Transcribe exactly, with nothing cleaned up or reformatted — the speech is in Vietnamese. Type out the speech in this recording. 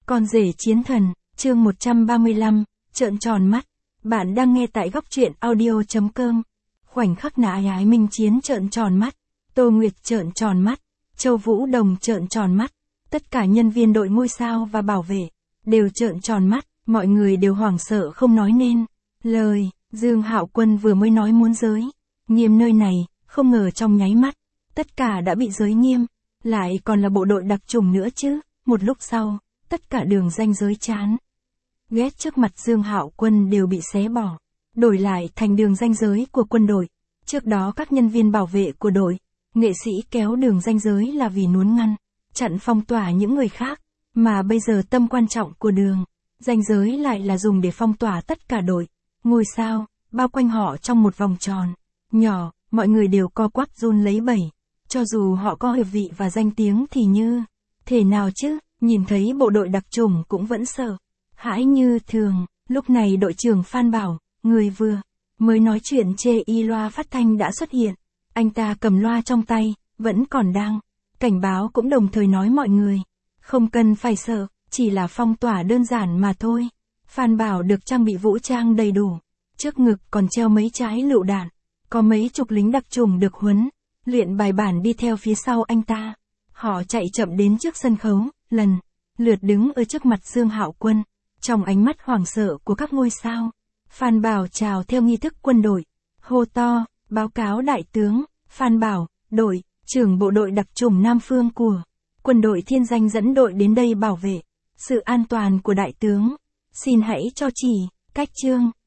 Con rể chiến thần, chương một trăm ba mươi lăm, trợn tròn mắt. Bạn đang nghe tại góc truyện audio chấm com. Khoảnh khắc nã ái minh chiến trợn tròn mắt, Tô Nguyệt trợn tròn mắt, Châu Vũ Đồng trợn tròn mắt, tất cả nhân viên đội ngôi sao và bảo vệ đều trợn tròn mắt, mọi người đều hoảng sợ không nói nên lời. Dương Hạo Quân vừa mới nói muốn giới nghiêm nơi này, không ngờ trong nháy mắt, tất cả đã bị giới nghiêm, lại còn là bộ đội đặc chủng nữa chứ. Một lúc sau, tất cả đường ranh giới chán ghét trước mặt Dương Hạo Quân đều bị xé bỏ, đổi lại thành đường ranh giới của quân đội. Trước đó các nhân viên bảo vệ của đội, nghệ sĩ kéo đường ranh giới là vì muốn ngăn chặn phong tỏa những người khác, mà bây giờ tâm quan trọng của đường ranh giới lại là dùng để phong tỏa tất cả đội ngôi sao, bao quanh họ trong một vòng tròn nhỏ. Mọi người đều co quắp run lấy bẩy, cho dù họ có địa vị và danh tiếng thì như thế nào chứ, nhìn thấy bộ đội đặc chủng cũng vẫn sợ hãi như thường. Lúc này đội trưởng Phan Bảo, người vừa mới nói chuyện chê y loa phát thanh đã xuất hiện. Anh ta cầm loa trong tay, vẫn còn đang cảnh báo, cũng đồng thời nói mọi người không cần phải sợ, chỉ là phong tỏa đơn giản mà thôi. Phan Bảo được trang bị vũ trang đầy đủ, trước ngực còn treo mấy trái lựu đạn, có mấy chục lính đặc chủng được huấn luyện bài bản đi theo phía sau anh ta. Họ chạy chậm đến trước sân khấu, lần lượt đứng ở trước mặt Dương Hạo Quân. Trong ánh mắt hoảng sợ của các ngôi sao, Phan Bảo chào theo nghi thức quân đội, hô to, báo cáo đại tướng, Phan Bảo, đội trưởng bộ đội đặc chủng Nam Phương của quân đội Thiên Danh dẫn đội đến đây bảo vệ sự an toàn của đại tướng. Xin hãy cho chỉ cách chương